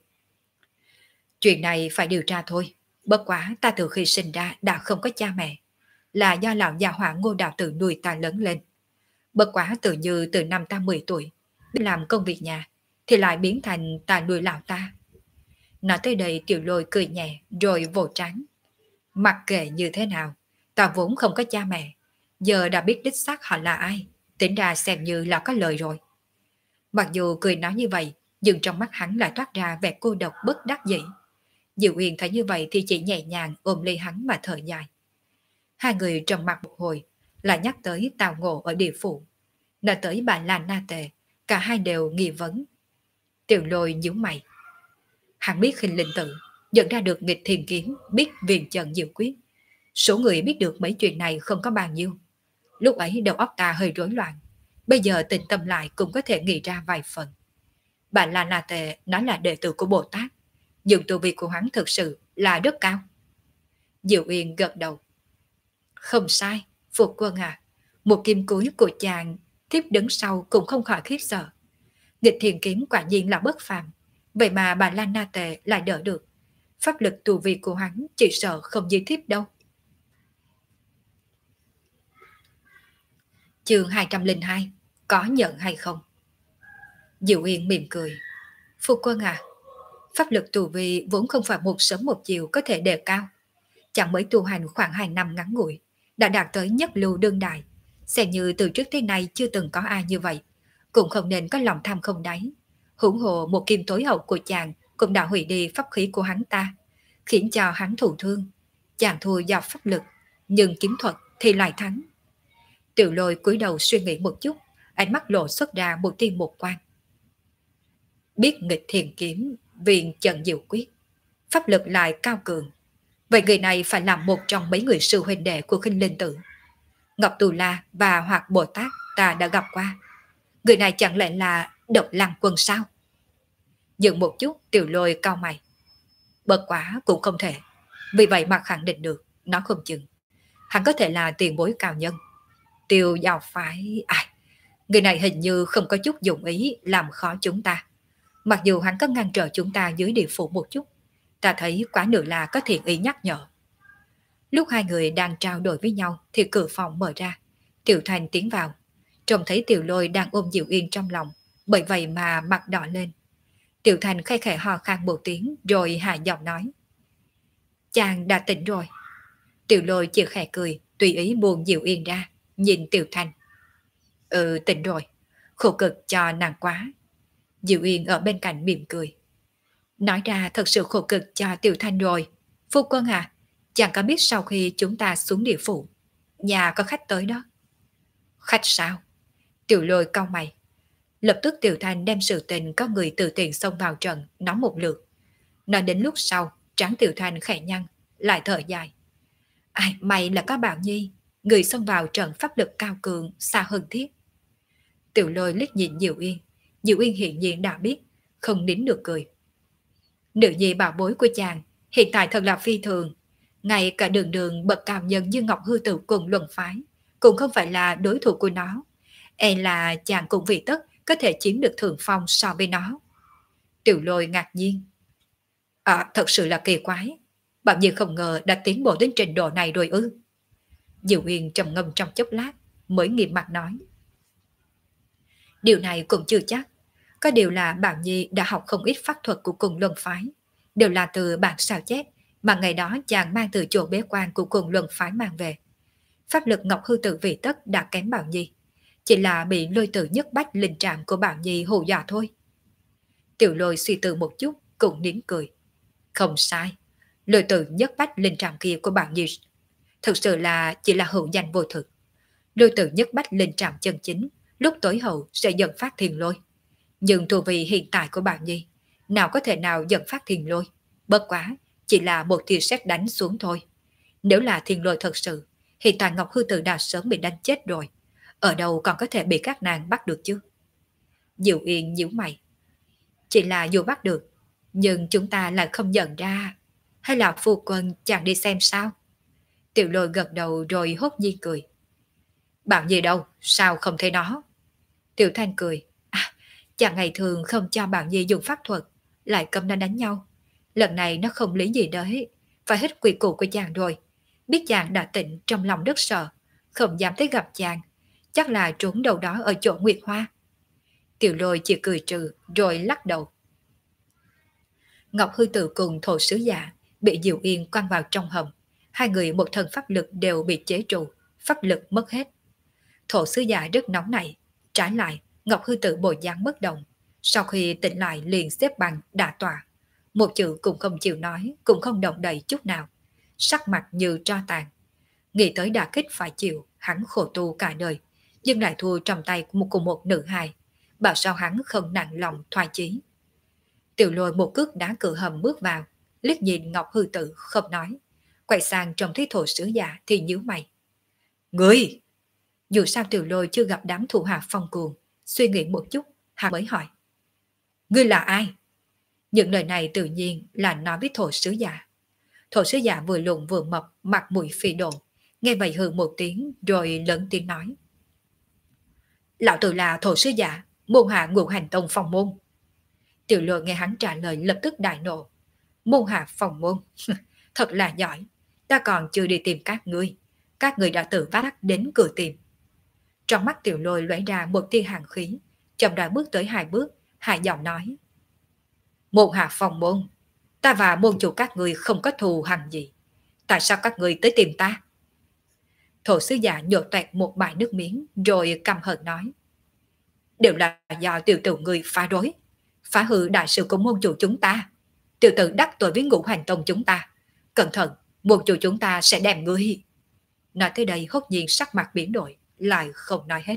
A: Chuyện này phải điều tra thôi. Bất quá ta từ khi sinh ra đã không có cha mẹ, là do lão già hỏa Ngô Đạo Tử nuôi ta lớn lên. Bất quá tự như từ năm ta 10 tuổi, biết làm công việc nhà, thì lại biến thành ta nuôi lão ta. Nói tới đây Tiểu Lôi cười nhẹ rồi vỗ trán. Mặc kệ như thế nào, ta vốn không có cha mẹ, giờ đã biết đích xác họ là ai, tính ra xem như là có lời rồi. Mặc dù cười nói như vậy, nhưng trong mắt hắn lại toát ra vẻ cô độc bất đắc dĩ. Diệu Uyên thấy như vậy thì chỉ nhẹ nhàng ôm lấy hắn mà thở dài. Hai người trầm mặc một hồi, lại nhắc tới Tào Ngộ ở địa phủ. Nói tới bà là Na Tề, cả hai đều nghi vấn. Tiểu Lôi nhíu mày. Hắn biết Khinh Linh Tự, nhận ra được nghịch thiền kiếm, biết viền trận diệu quyết. Số người biết được mấy chuyện này không có bao nhiêu. Lúc ấy đầu óc ta hơi rối loạn. Bây giờ tình tâm lại cũng có thể nghĩ ra vài phần. Bà La Na Tề nói là đệ tử của Bồ Tát, nhưng tu vi của hắn thực sự là rất cao. Diệu Uyên gật đầu. Không sai, Phục Quân à, một kim cúi của chàng, thiếp đứng sau cũng không khỏi khiếp sợ. Nghịch thiền kiếm quả nhiên là bất phàm, vậy mà bà La Na Tề lại đỡ được. Pháp lực tu vi của hắn chỉ sợ không dưới thiếp đâu. Chương 202, có nhận hay không? Diệu Uyên mỉm cười. Phu quân à, pháp lực tu vi vốn không phải một sớm một chiều có thể đề cao. Chẳng mới tu hành khoảng 2 năm ngắn ngủi, đã đạt tới nhất lưu đương đại. Xem như từ trước tới nay chưa từng có ai như vậy. Cũng không nên có lòng tham không đáy. Hưởng hộ một kim tối hậu của chàng cũng đã hủy đi pháp khí của hắn ta, khiến cho hắn thụ thương. Chàng thua do pháp lực, nhưng kiếm thuật thì lại thắng. Tiểu Lôi cúi đầu suy nghĩ một chút, ánh mắt lộ xuất ra một tia một quan. Biết nghịch thiền kiếm, viện trận diệu quyết, pháp lực lại cao cường. Vậy người này phải là một trong mấy người sư huynh đệ của Khinh Linh Tử. Ngọc Tù La và Hoạt Bồ Tát ta đã gặp qua. Người này chẳng lẽ là Độc Lăng Quân sao? Dừng một chút, Tiểu Lôi cau mày. Bất quá cũng không thể. Vì vậy mà khẳng định được, nó không chừng. Hắn có thể là tiền bối cao nhân. Tiêu Giao Phái... người này hình như không có chút dụng ý làm khó chúng ta. Mặc dù hắn có ngăn trở chúng ta dưới địa phủ một chút, ta thấy quá nửa là có thiện ý nhắc nhở. Lúc hai người đang trao đổi với nhau thì cửa phòng mở ra. Tiểu Thành tiến vào. Trông thấy Tiểu Lôi đang ôm Diệu Uyên trong lòng, bởi vậy mà mặt đỏ lên. Tiểu Thành khẽ khẽ ho khan một tiếng rồi hạ giọng nói. Chàng đã tỉnh rồi. Tiểu Lôi chỉ khẽ cười, tùy ý buông Diệu Uyên ra, nhìn Tiểu Thành. Ừ, tỉnh rồi. Khổ cực cho nàng quá. Diệu Uyên ở bên cạnh mỉm cười. Nói ra thật sự khổ cực cho Tiểu Thanh rồi. Phu quân à, chàng có biết sau khi chúng ta xuống địa phủ, nhà có khách tới đó. Khách sao? Tiểu Lôi cau mày. Lập tức Tiểu Thanh đem sự tình có người từ tiền xông vào trận nói một lượt. Nói đến lúc sau, trán Tiểu Thanh khẽ nhăn, lại thở dài. Ai, may là có Bảo Nhi, người xông vào trận pháp lực cao cường xa hơn thiết. Tiểu Lôi liếc nhìn Diệu Uyên. Diệu Uyên hiện nhiên đã biết, không nín được cười. Nữ nhi bảo bối của chàng hiện tại thật là phi thường. Ngay cả đường đường bậc cao nhân như Ngọc Hư Tử cùng luận phái cũng không phải là đối thủ của nó. E là chàng cũng vì tất có thể chiếm được thượng phong so với nó. Tiểu Lôi ngạc nhiên. À, thật sự là kỳ quái. Bảo Nhi không ngờ đã tiến bộ đến trình độ này rồi ư. Diệu Uyên trầm ngâm trong chốc lát mới nghiêm mặt nói. Điều này cũng chưa chắc. Có điều là Bảo Nhi đã học không ít pháp thuật của cùng luân phái. Đều là từ bản sao chép mà ngày đó chàng mang từ chỗ bế quan của cùng luân phái mang về. Pháp lực Ngọc Hư Tử vì tất đã kém Bảo Nhi. Chỉ là bị lôi tử nhất bách linh trạm của Bảo Nhi hù dọa thôi. Tiểu Lôi suy tư một chút cũng nín cười. Không sai. Lôi tử nhất bách linh trạm kia của Bảo Nhi thực sự là chỉ là hữu danh vô thực. Lôi tử nhất bách linh trạm chân chính lúc tối hậu sẽ dẫn phát thiên lôi. Nhưng thù vị hiện tại của Bảo Nhi nào có thể nào dẫn phát thiên lôi. Bất quá chỉ là một tia sét đánh xuống thôi. Nếu là thiên lôi thật sự, hiện tại Ngọc Hư Tử đã sớm bị đánh chết rồi. Ở đâu còn có thể bị các nàng bắt được chứ? Diệu Yên nhíu mày. Chỉ là dù bắt được, nhưng chúng ta lại không nhận ra. Hay là phu quân chàng đi xem sao? Tiểu Lôi gật đầu rồi hốt nhiên cười. Bảo Nhi đâu, sao không thấy nó? Tiểu Thanh cười. À, chàng ngày thường không cho Bảo Nhi dùng pháp thuật, lại cầm nó đánh nhau. Lần này nó không lý gì đấy, phải hết quy củ của chàng rồi. Biết chàng đã tỉnh trong lòng rất sợ, không dám tới gặp chàng. Chắc là trốn đâu đó ở chỗ Nguyệt Hoa. Tiểu Lôi chỉ cười trừ rồi lắc đầu. Ngọc Hư Tử cùng Thổ Sứ Giả bị Diệu Yên quăng vào trong hầm. Hai người một thân pháp lực đều bị chế trụ, pháp lực mất hết. Thổ Sứ Giả rất nóng nảy. Trái lại, Ngọc Hư Tử bộ dáng bất động. Sau khi tỉnh lại liền xếp bằng đả tọa. Một chữ cũng không chịu nói, cũng không động đậy chút nào. Sắc mặt như tro tàn. Nghĩ tới đả kích phải chịu, hắn khổ tu cả đời, nhưng lại thua trong tay của một nữ hài. Bảo sao hắn không nặng lòng thoái chí. Tiểu Lôi một cước đá cửa hầm bước vào, liếc nhìn Ngọc Hư Tử không nói. Quay sang trông thấy Thổ Sứ Giả thì nhíu mày. Ngươi! Dù sao Tiểu Lôi chưa gặp đám thủ hạ phong cuồng, suy nghĩ một chút, hắn mới hỏi. Ngươi là ai? Những lời này tự nhiên là nói với Thổ Sứ Giả. Thổ Sứ Giả vừa lùn vừa mập, mặt mũi phi độn, nghe vậy hừ một tiếng rồi lớn tiếng nói. Lão tử là Thổ Sứ Giả, môn hạ Ngũ Hành Tông phòng môn. Tiểu Lôi nghe hắn trả lời lập tức đại nộ. Môn hạ phòng môn, thật là giỏi, ta còn chưa đi tìm các ngươi đã tự vác đến cửa tìm. Trong mắt Tiểu Lôi lóe ra một tia hàn khí, chậm rãi bước tới hai bước, hạ giọng nói. Môn hạ phòng môn, ta và môn chủ các ngươi không có thù hằn gì. Tại sao các ngươi tới tìm ta? Thổ Sứ Giả nhổ toẹt một bãi nước miếng rồi căm hờn nói. Đều là do tiểu tử người phá rối, phá hư đại sự của môn chủ chúng ta. Tiểu tử đắc tội với Ngũ Hành Tông chúng ta. Cẩn thận, môn chủ chúng ta sẽ đem ngươi. Nói tới đây hốt nhiên sắc mặt biến đổi, lại không nói hết.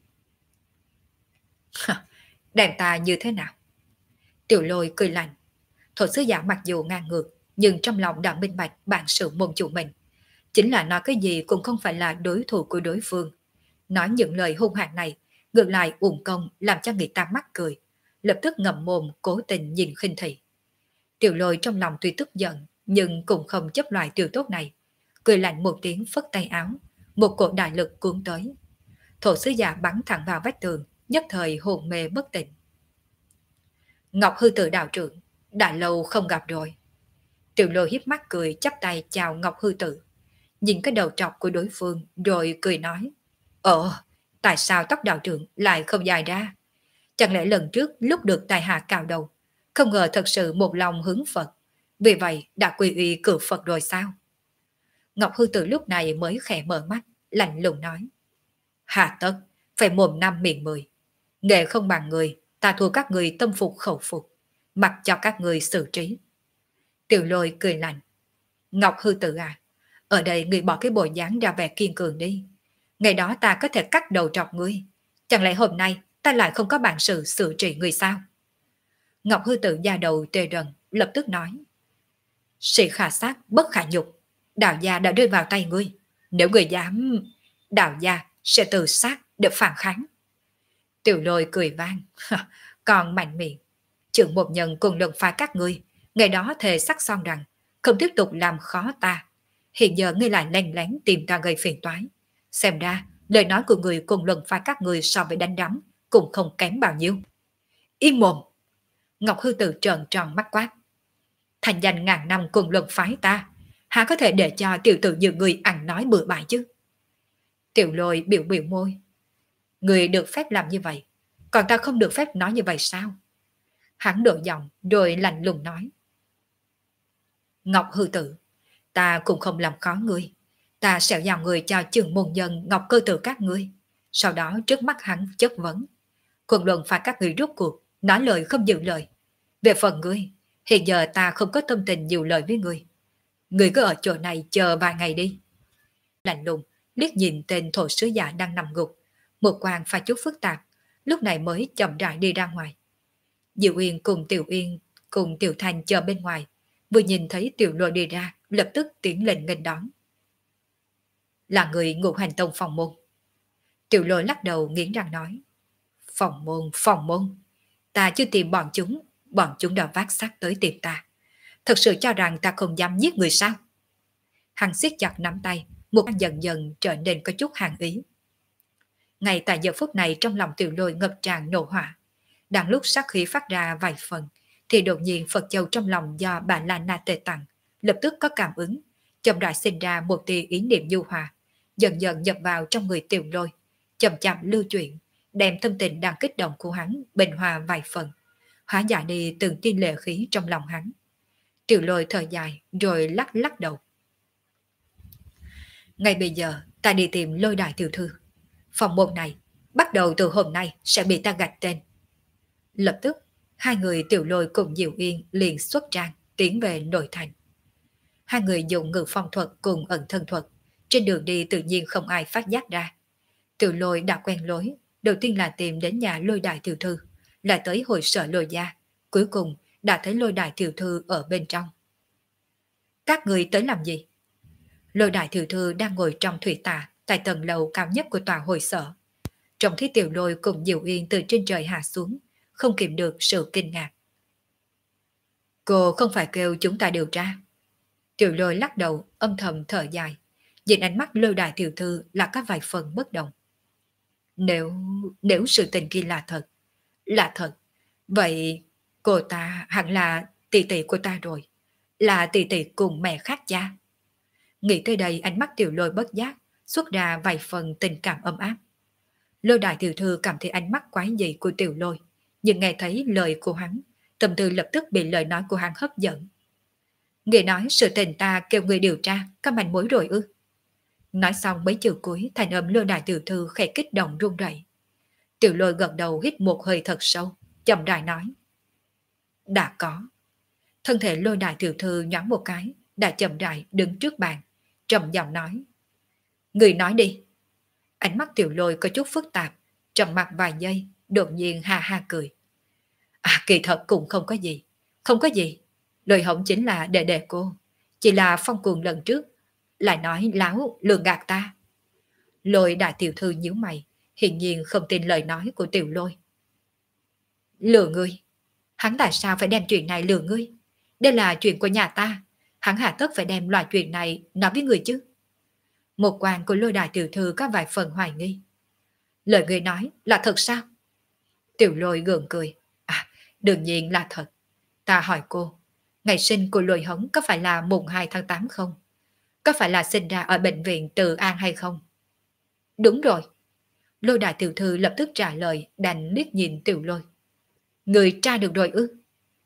A: Đem ta như thế nào? Tiểu Lôi cười lạnh. Thổ Sứ Giả mặc dù ngang ngược, nhưng trong lòng đã minh bạch bản sự môn chủ mình. Chính là nói cái gì cũng không phải là đối thủ của đối phương. Nói những lời hung hãn này, ngược lại uổng công làm cho người ta mắc cười. Lập tức ngậm mồm cố tình nhìn khinh thị. Tiểu Lôi trong lòng tuy tức giận, nhưng cũng không chấp loại tiểu tốt này. Cười lạnh một tiếng phất tay áo, một cỗ đại lực cuốn tới. Thổ Sứ Giả bắn thẳng vào vách tường, nhất thời hồn mê bất tỉnh. Ngọc Hư Tử đạo trưởng, đã lâu không gặp rồi. Tiểu Lôi hiếp mắt cười chắp tay chào Ngọc Hư Tử. Nhìn cái đầu trọc của đối phương rồi cười nói. Tại sao tóc đạo trưởng lại không dài ra? Chẳng lẽ lần trước lúc được tài hạ cào đầu, không ngờ thật sự một lòng hướng Phật, vì vậy đã quy y cử Phật rồi sao? Ngọc Hư Tử lúc này mới khẽ mở mắt, lạnh lùng nói. Hà tất, phải mồm năm miệng mười. Nghề không bằng người, ta thua các người tâm phục khẩu phục, mặc cho các người xử trí. Tiểu Lôi cười lạnh. Ngọc Hư Tử à, ở đây người bỏ cái bộ dáng ra vẻ kiên cường đi. Ngày đó ta có thể cắt đầu trọc ngươi. Chẳng lẽ hôm nay ta lại không có bản sự xử trị người sao? Ngọc Hư Tử da đầu tê rần, lập tức nói. Sĩ khả sát bất khả nhục. Đạo gia đã rơi vào tay ngươi. Nếu ngươi dám, đạo gia sẽ tự sát để phản kháng. Tiểu Lôi cười vang. Còn mạnh miệng. Trưởng một nhân cùng lần phá các ngươi, Ngày đó thề sắc son rằng không tiếp tục làm khó ta. Hiện giờ ngươi lại lén lén tìm ta gây phiền toái. Xem ra, lời nói của người cùng lần phái các người so với đánh đấm cũng không kém bao nhiêu. Yên mồm! Ngọc Hư Tử trợn tròn mắt quát. Thành danh ngàn năm cùng luận phái ta, há có thể để cho tiểu tử như người ăn nói bừa bãi chứ? Tiểu Lôi biểu biểu môi. Người được phép làm như vậy, còn ta không được phép nói như vậy sao? Hắn đổi giọng rồi lạnh lùng nói. Ngọc Hư Tử, ta cũng không làm khó ngươi. Ta sẽ giao người cho trường môn nhân Ngọc Cơ Tử các ngươi. Sau đó trước mắt hắn chất vấn. Quân luận phạt các người rút cuộc, nói lời không giữ lời. Về phần ngươi, hiện giờ ta không có tâm tình nhiều lời với ngươi. Ngươi cứ ở chỗ này chờ vài ngày đi. Lạnh lùng, liếc nhìn tên thổ sứ giả đang nằm gục. Một quan pha chút phức tạp, lúc này mới chậm rãi đi ra ngoài. Diệu Uyên cùng Tiểu Thanh chờ bên ngoài, vừa nhìn thấy Tiểu Lôi đi ra, lập tức tiến lên nghênh đón. Là người Ngũ Hành Tông phòng môn. Tiểu Lôi lắc đầu nghiến răng nói. Phòng môn. Ta chưa tìm bọn chúng đã vác xác tới tìm ta. Thật sự cho rằng ta không dám giết người sao? Hắn siết chặt nắm tay, một dần dần trở nên có chút hàng ý. Ngay tại giờ phút này trong lòng Tiểu Lôi ngập tràn nộ hỏa. Đang lúc sát khí phát ra vài phần, thì đột nhiên Phật châu trong lòng do bà La Na Tề tặng, lập tức có cảm ứng, chậm rãi sinh ra một tia ý niệm du hòa, dần dần nhập vào trong người Tiểu Lôi, chậm chậm lưu chuyển, đem tâm tình đang kích động của hắn bình hòa vài phần, hóa giải đi từng tia lệ khí trong lòng hắn. Tiểu Lôi thở dài rồi lắc lắc đầu. Ngay bây giờ ta đi tìm Lôi đại tiểu thư. Phòng môn này bắt đầu từ hôm nay sẽ bị ta gạch tên. Lập tức hai người Tiểu Lôi cùng Diệu Uyên liền xuất trang tiến về nội thành. Hai người dùng ngự phong thuật cùng ẩn thân thuật, trên đường đi tự nhiên không ai phát giác ra. Tiểu Lôi đã quen lối, đầu tiên là tìm đến nhà Lôi đại tiểu thư, lại tới hội sở Lôi gia, cuối cùng đã thấy Lôi đại tiểu thư ở bên trong. Các người tới làm gì? Lôi đại tiểu thư đang ngồi trong thủy tạ tại tầng lầu cao nhất của tòa hội sở. Trông thấy Tiểu Lôi cùng Diệu Uyên từ trên trời hạ xuống, không kìm được sự kinh ngạc. Cô không phải kêu chúng ta điều tra. Tiểu Lôi lắc đầu âm thầm thở dài, nhìn ánh mắt Lôi đại tiểu thư là có vài phần bất động. Nếu sự tình kia là thật, vậy cô ta hẳn là tỷ tỷ của ta rồi, là tỷ tỷ cùng mẹ khác cha. Nghĩ tới đây ánh mắt Tiểu Lôi bất giác xuất ra vài phần tình cảm ấm áp. Lôi đại tiểu thư cảm thấy ánh mắt quái dị của Tiểu Lôi, nhưng nghe thấy lời của hắn, tâm tư lập tức bị lời nói của hắn hấp dẫn. Người nói sự tình ta kêu người điều tra, có manh mối rồi ư? Nói xong mấy chữ cuối, thành âm Lôi đại tiểu thư khẽ kích động run rẩy. Tiểu Lôi gật đầu hít một hơi thật sâu, chậm rãi nói. Đã có. Thân thể Lôi đại tiểu thư nhoáng một cái, đã chậm rãi đứng trước bàn, trầm giọng nói. Người nói đi. Ánh mắt Tiểu Lôi có chút phức tạp, trầm mặt vài giây, đột nhiên ha ha cười. Kỳ thật cũng không có gì. Không có gì. Lời hổng chính là đệ đệ cô. Chỉ là Phong Cuồng lần trước lại nói láo lừa gạt ta. Lôi đại tiểu thư nhíu mày, hiển nhiên không tin lời nói của Tiểu Lôi. Lừa ngươi? Hắn tại sao phải đem chuyện này lừa ngươi? Đây là chuyện của nhà ta. Hắn hà tất phải đem loại chuyện này nói với người chứ? Một quan của Lôi đại tiểu thư có vài phần hoài nghi. Lời ngươi nói là thật sao? Tiểu Lôi gượng cười. Đương nhiên là thật. Ta hỏi cô, ngày sinh của Lôi Hống có phải là mùng 2 tháng 8 không? Có phải là sinh ra ở bệnh viện Từ An hay không? Đúng rồi. Lôi đại tiểu thư lập tức trả lời, đành liếc nhìn Tiểu Lôi. Người tra được rồi ư?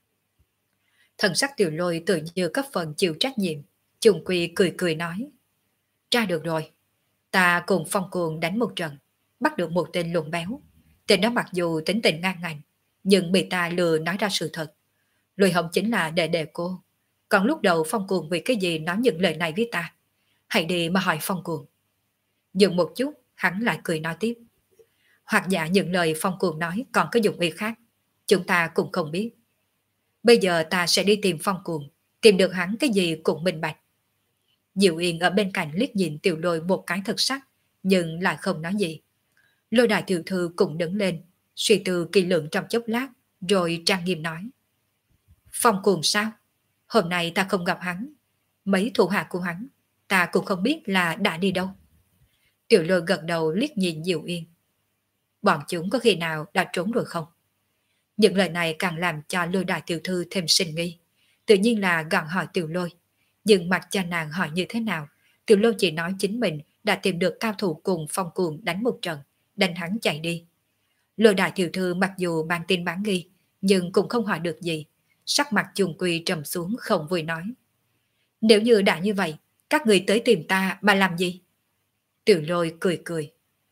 A: Thần sắc Tiểu Lôi tự như có phần chịu trách nhiệm, chung quy cười cười nói. Tra được rồi. Ta cùng Phong Cuồng đánh một trận, bắt được một tên lùn béo. Tên đó mặc dù tính tình ngang ngạnh, nhưng bị ta lừa nói ra sự thật. Lôi Hồng chính là đệ đệ cô. Còn lúc đầu Phong Cuồng vì cái gì nói những lời này với ta? Hãy đi mà hỏi Phong Cuồng. Dừng một chút, hắn lại cười nói tiếp. Hoặc giả những lời Phong Cuồng nói còn có dụng ý khác. Chúng ta cũng không biết. Bây giờ ta sẽ đi tìm Phong Cuồng, tìm được hắn cái gì cũng minh bạch. Diệu Yên ở bên cạnh liếc nhìn Tiểu Lôi một cái thật sắc, nhưng lại không nói gì. Lôi đại tiểu thư cũng đứng lên, suy tư kỳ lượng trong chốc lát, rồi trang nghiêm nói. Phong Cuồng sao? Hôm nay ta không gặp hắn, mấy thủ hạ của hắn, ta cũng không biết là đã đi đâu. Tiểu Lôi gật đầu liếc nhìn Diệu Yên. Bọn chúng có khi nào đã trốn rồi không? Những lời này càng làm cho Lôi đại tiểu thư thêm sinh nghi. Tự nhiên là gặng hỏi Tiểu Lôi. Nhưng mặc cho nàng hỏi như thế nào, Tiểu Lôi chỉ nói chính mình đã tìm được cao thủ cùng Phong Cuồng đánh một trận, đánh hắn chạy đi. Lôi đại tiểu thư mặc dù mang tin bán nghi, nhưng cũng không hỏi được gì. Sắc mặt chung quy trầm xuống không vui nói. Nếu như đã như vậy, các người tới tìm ta mà làm gì? Tiểu Lôi cười cười.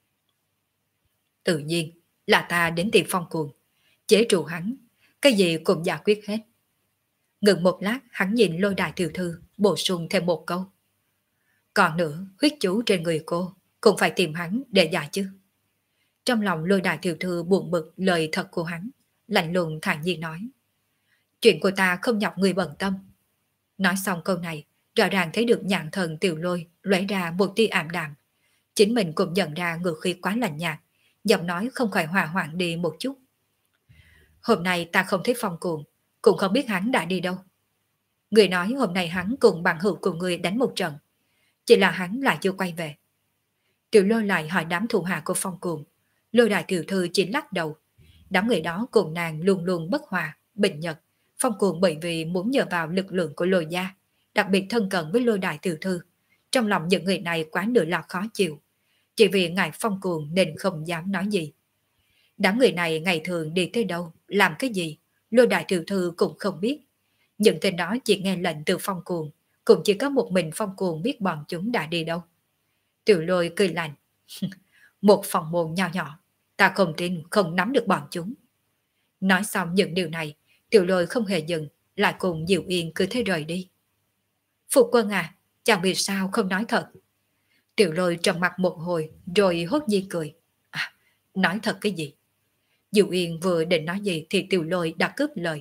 A: Tự nhiên là ta đến tìm Phong Cuồng, chế trụ hắn, cái gì cũng giải quyết hết. Ngừng một lát hắn nhìn Lôi đại tiểu thư, bổ sung thêm một câu. Còn nữa, huyết chú trên người cô, cũng phải tìm hắn để giải chứ. Trong lòng Lôi đại tiểu thư buồn bực lời thật của hắn, lạnh lùng thản nhiên nói. Chuyện của ta không nhọc người bận tâm. Nói xong câu này, rõ ràng thấy được nhãn thần Tiểu Lôi lóe ra một tia ảm đạm. Chính mình cũng nhận ra ngữ khí quá lạnh nhạt, giọng nói không khỏi hòa hoãn đi một chút. Hôm nay ta không thấy Phong Cuồng, cũng không biết hắn đã đi đâu. Người nói hôm nay hắn cùng bằng hữu của người đánh một trận, chỉ là hắn lại chưa quay về. Tiểu Lôi lại hỏi đám thủ hạ của Phong Cuồng. Lôi đại tiểu thư chỉ lắc đầu. Đám người đó cùng nàng luôn luôn bất hòa, bình nhật. Phong Cuồng bởi vì muốn nhờ vào lực lượng của Lôi gia, đặc biệt thân cận với Lôi đại tiểu thư. Trong lòng những người này quá nửa là khó chịu. Chỉ vì ngài Phong Cuồng nên không dám nói gì. Đám người này ngày thường đi tới đâu, làm cái gì, Lôi đại tiểu thư cũng không biết. Những tên đó chỉ nghe lệnh từ Phong Cuồng, cũng chỉ có một mình Phong Cuồng biết bọn chúng đã đi đâu. Tiểu Lôi cười lạnh. Một phòng môn nhỏ nhỏ, ta không tin không nắm được bọn chúng. Nói xong những điều này, Tiểu Lôi không hề dừng, lại cùng Diệu Yên cứ thế rời đi. Phục quân à, chẳng vì sao không nói thật. Tiểu Lôi trầm mặt một hồi, rồi hốt nhiên cười. À, nói thật cái gì? Diệu Yên vừa định nói gì thì Tiểu Lôi đã cướp lời.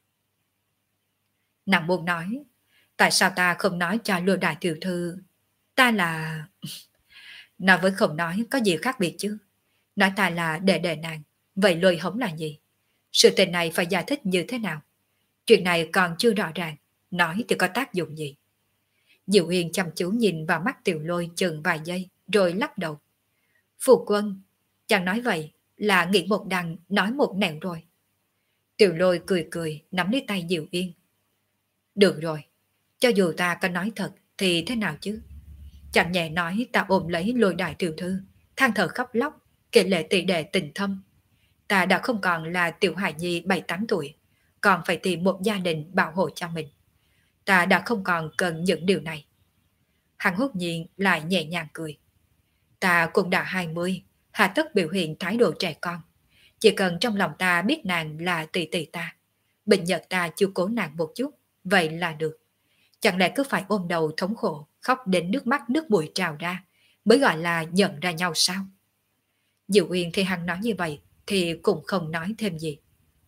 A: Nàng muốn nói, tại sao ta không nói cho Lôi đại tiểu thư? Ta là... Nói với không nói có gì khác biệt chứ. Nói ta là đệ nàng, vậy Lôi hống là gì? Sự tình này phải giải thích như thế nào? Chuyện này còn chưa rõ ràng, nói thì có tác dụng gì? Diệu Yên chăm chú nhìn vào mắt Tiểu Lôi chừng vài giây, rồi lắc đầu. Phụ quân, chàng nói vậy là nghĩ một đằng nói một nẻo rồi. Tiểu Lôi cười cười, nắm lấy tay Diệu Yên. Được rồi, cho dù ta có nói thật thì thế nào chứ? Chẳng nhẹ nói ta ôm lấy Lôi đại tiểu thư, than thở khóc lóc, kể lệ tỷ đệ tình thâm. Ta đã không còn là tiểu hài nhi 7-8 tuổi, còn phải tìm một gia đình bảo hộ cho mình. Ta đã không còn cần những điều này. Hắn hốt nhiên lại nhẹ nhàng cười. Ta cũng đã 20, hà tất biểu hiện thái độ trẻ con. Chỉ cần trong lòng ta biết nàng là tỷ tỷ ta, bình nhật ta chiếu cố nàng một chút, vậy là được. Chẳng lẽ cứ phải ôm đầu thống khổ, khóc đến nước mắt nước mũi trào ra, mới gọi là nhận ra nhau sao? Diệu Uyên khi hắn nói như vậy, thì cũng không nói thêm gì.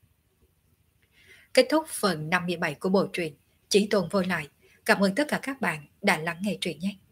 A: Kết thúc phần 57 của bộ truyện Chí Tôn Vô Lại. Cảm ơn tất cả các bạn đã lắng nghe truyện nhé.